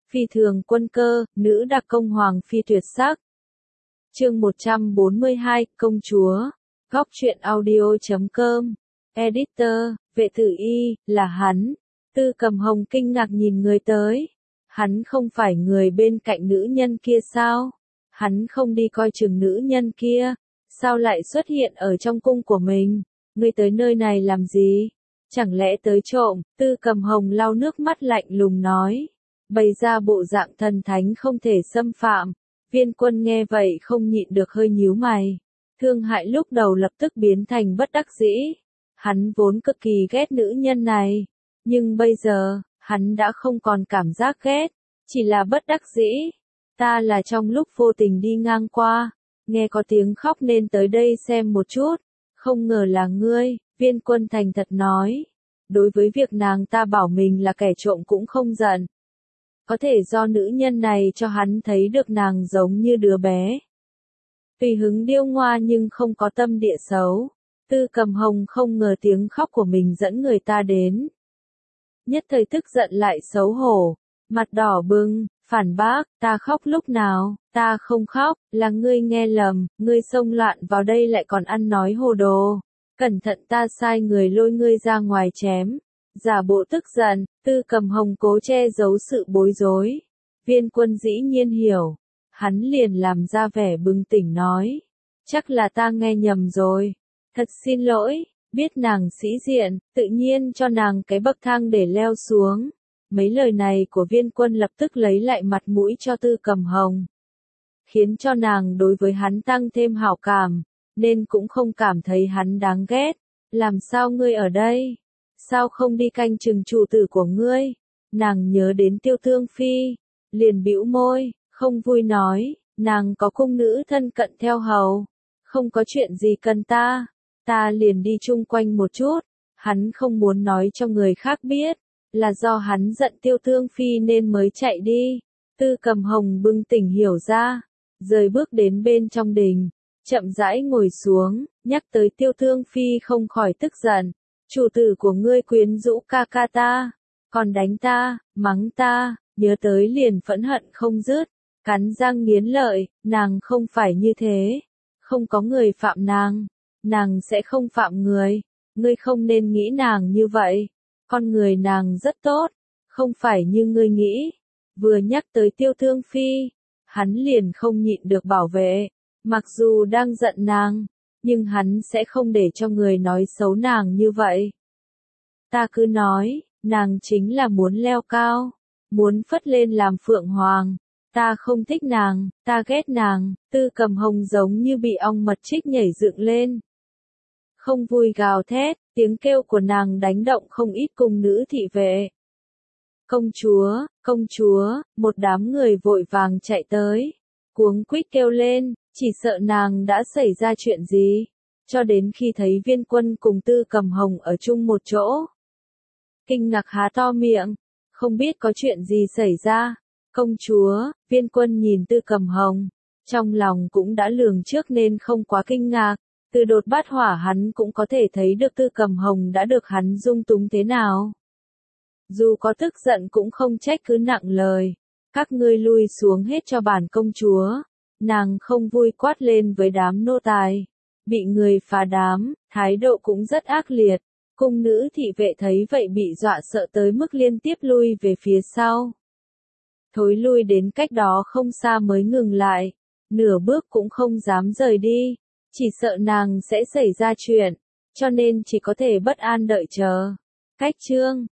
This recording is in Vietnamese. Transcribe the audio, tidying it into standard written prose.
Phi thường quân cơ, nữ đặc công hoàng phi tuyệt sắc. Chương 142, công chúa. Góc truyện audio.com. Editor, Vệ Tử Y, là hắn. Tư Cầm Hồng kinh ngạc nhìn người tới. Hắn không phải người bên cạnh nữ nhân kia sao? Hắn không đi coi chừng nữ nhân kia. Sao lại xuất hiện ở trong cung của mình? Ngươi tới nơi này làm gì? Chẳng lẽ tới trộm? Tư Cầm Hồng lau nước mắt lạnh lùng nói. Bày ra bộ dạng thần thánh không thể xâm phạm. Viên Quân nghe vậy không nhịn được hơi nhíu mày. Thương Hại lúc đầu lập tức biến thành bất đắc dĩ. Hắn vốn cực kỳ ghét nữ nhân này. Nhưng bây giờ, hắn đã không còn cảm giác ghét. Chỉ là bất đắc dĩ. Ta là trong lúc vô tình đi ngang qua. Nghe có tiếng khóc nên tới đây xem một chút. Không ngờ là ngươi, Viên Quân thành thật nói. Đối với việc nàng ta bảo mình là kẻ trộm cũng không giận. Có thể do nữ nhân này cho hắn thấy được nàng giống như đứa bé. Tùy hứng điêu ngoa nhưng không có tâm địa xấu. Tư Cầm Hồng không ngờ tiếng khóc của mình dẫn người ta đến. Nhất thời tức giận lại xấu hổ. Mặt đỏ bừng, phản bác, ta khóc lúc nào, ta không khóc, là ngươi nghe lầm, ngươi xông loạn vào đây lại còn ăn nói hồ đồ. Cẩn thận ta sai người lôi ngươi ra ngoài chém. Giả bộ tức giận, Tư Cầm Hồng cố che giấu sự bối rối. Viên Quân dĩ nhiên hiểu. Hắn liền làm ra vẻ bừng tỉnh nói. Chắc là ta nghe nhầm rồi. Thật xin lỗi, biết nàng sĩ diện, tự nhiên cho nàng cái bậc thang để leo xuống. Mấy lời này của Viên Quân lập tức lấy lại mặt mũi cho Tư Cầm Hồng. Khiến cho nàng đối với hắn tăng thêm hảo cảm, nên cũng không cảm thấy hắn đáng ghét. Làm sao ngươi ở đây? Sao không đi canh chừng chủ tử của ngươi? Nàng nhớ đến Tiêu Thương Phi, liền bĩu môi, không vui nói, nàng có cung nữ thân cận theo hầu, không có chuyện gì cần ta liền đi chung quanh một chút. Hắn không muốn nói cho người khác biết, là do hắn giận Tiêu Thương Phi nên mới chạy đi. Tư Cầm Hồng bừng tỉnh hiểu ra, rời bước đến bên trong đình, chậm rãi ngồi xuống, nhắc tới Tiêu Thương Phi không khỏi tức giận. Chủ tử của ngươi quyến rũ ca ca ta, còn đánh ta, mắng ta, nhớ tới liền phẫn hận không dứt, cắn răng nghiến lợi, nàng không phải như thế, không có người phạm nàng sẽ không phạm người, ngươi không nên nghĩ nàng như vậy, con người nàng rất tốt, không phải như ngươi nghĩ. Vừa nhắc tới Tiêu Thương Phi, hắn liền không nhịn được bảo vệ, mặc dù đang giận nàng, nhưng hắn sẽ không để cho người nói xấu nàng như vậy. Ta cứ nói, nàng chính là muốn leo cao, muốn phất lên làm phượng hoàng. Ta không thích nàng, ta ghét nàng. Tư Cầm Hồng giống như bị ong mật chích nhảy dựng lên. Không vui gào thét, tiếng kêu của nàng đánh động không ít cung nữ thị vệ. Công chúa, một đám người vội vàng chạy tới, cuống quýt kêu lên, chỉ sợ nàng đã xảy ra chuyện gì, cho đến khi thấy Viên Quân cùng Tư Cầm Hồng ở chung một chỗ. Kinh ngạc há to miệng, không biết có chuyện gì xảy ra. Công chúa, Viên Quân nhìn Tư Cầm Hồng, trong lòng cũng đã lường trước nên không quá kinh ngạc. Từ đột bát hỏa hắn cũng có thể thấy được Tư Cầm Hồng đã được hắn dung túng thế nào. Dù có tức giận cũng không trách cứ nặng lời. Các ngươi lui xuống hết cho bản công chúa. Nàng không vui quát lên với đám nô tài. Bị người phá đám, thái độ cũng rất ác liệt. Cung nữ thị vệ thấy vậy bị dọa sợ tới mức liên tiếp lui về phía sau. Thối lui đến cách đó không xa mới ngừng lại. Nửa bước cũng không dám rời đi. Chỉ sợ nàng sẽ xảy ra chuyện. Cho nên chỉ có thể bất an đợi chờ. Cách chương